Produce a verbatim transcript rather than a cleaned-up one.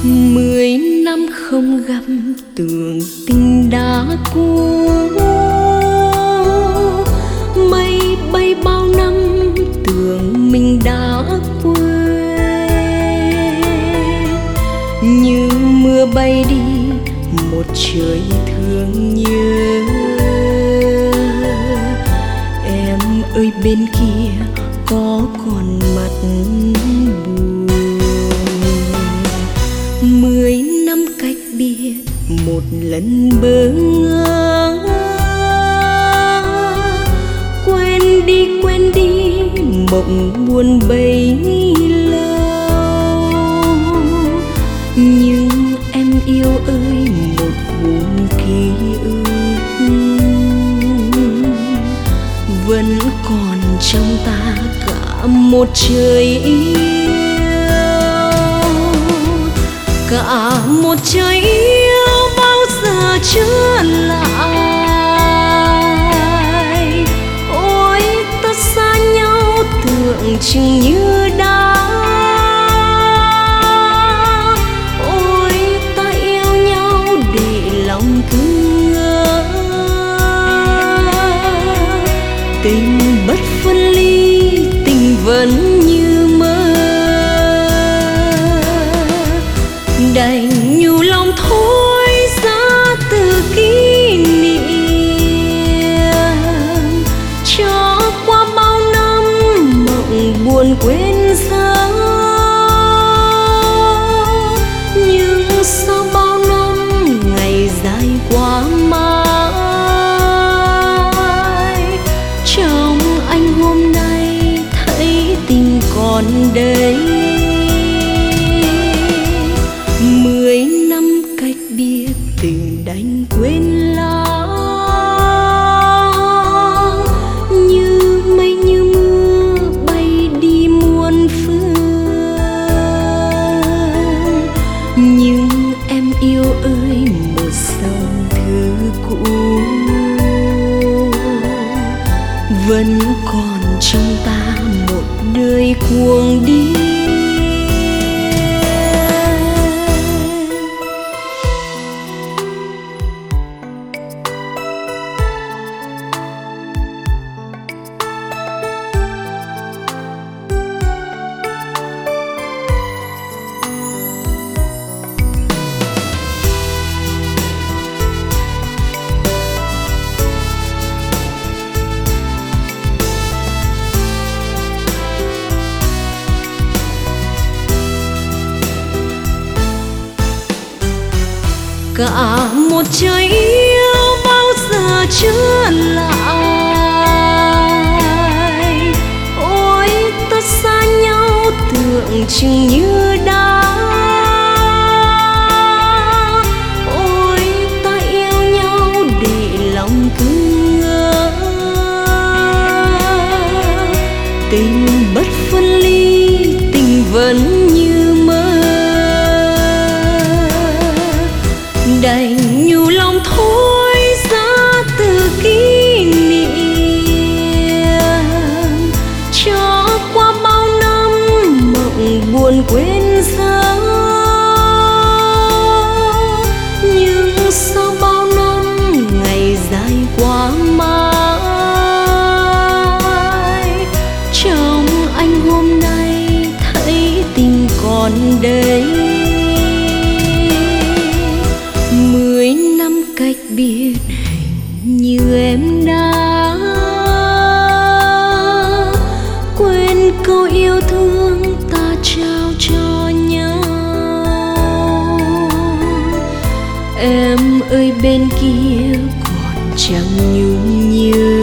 Mười năm không gặp tưởng tình đã cũ, mây bay bao năm tưởng mình đã quên. Như mưa bay đi một trời thương nhớ, em ơi bên kia có còn mặt buồn. Mười năm cách biệt một lần bỡ ngỡ, quên đi quên đi mộng buồn bấy lâu. Nhưng em yêu ơi một vùng ký ức vẫn còn trong ta cả một trời yêu, cả một trời yêu bao giờ trở lại. Ôi ta xa nhau tưởng chừng như đã, ôi ta yêu nhau để lòng cứ ngỡ. Tình bất phân ly, tình vẫn như mơ, đành nhủ lòng thôi ra từ kỷ niệm, cho qua bao năm mộng buồn quên dấu. Nhưng sau bao năm ngày dài qua mãi, trong anh hôm nay thấy tình còn đây. Mười năm cách biệt tình đành quên lãng, như mây như mưa bay đi muôn phương. Nhưng em yêu ơi một dòng thư cũ vẫn còn trong ta một đời cuồng đi. Cả một trời yêu bao giờ trở lại. Ôi ta xa nhau tưởng chừng như đã, ôi ta yêu nhau để lòng cứ ngỡ. Tình bất phân ly, tình vẫn như mơ, đành nhủ lòng thôi ra từ kỷ niệm, cho qua bao năm mộng buồn quên dấu. Nhưng sau bao năm ngày dài qua mãi, trong anh hôm nay thấy tình còn đây. Mười năm cách biệt hình như em đã quên câu yêu thương ta trao cho nhau. Em ơi bên kia còn chẳng nhung nhớ,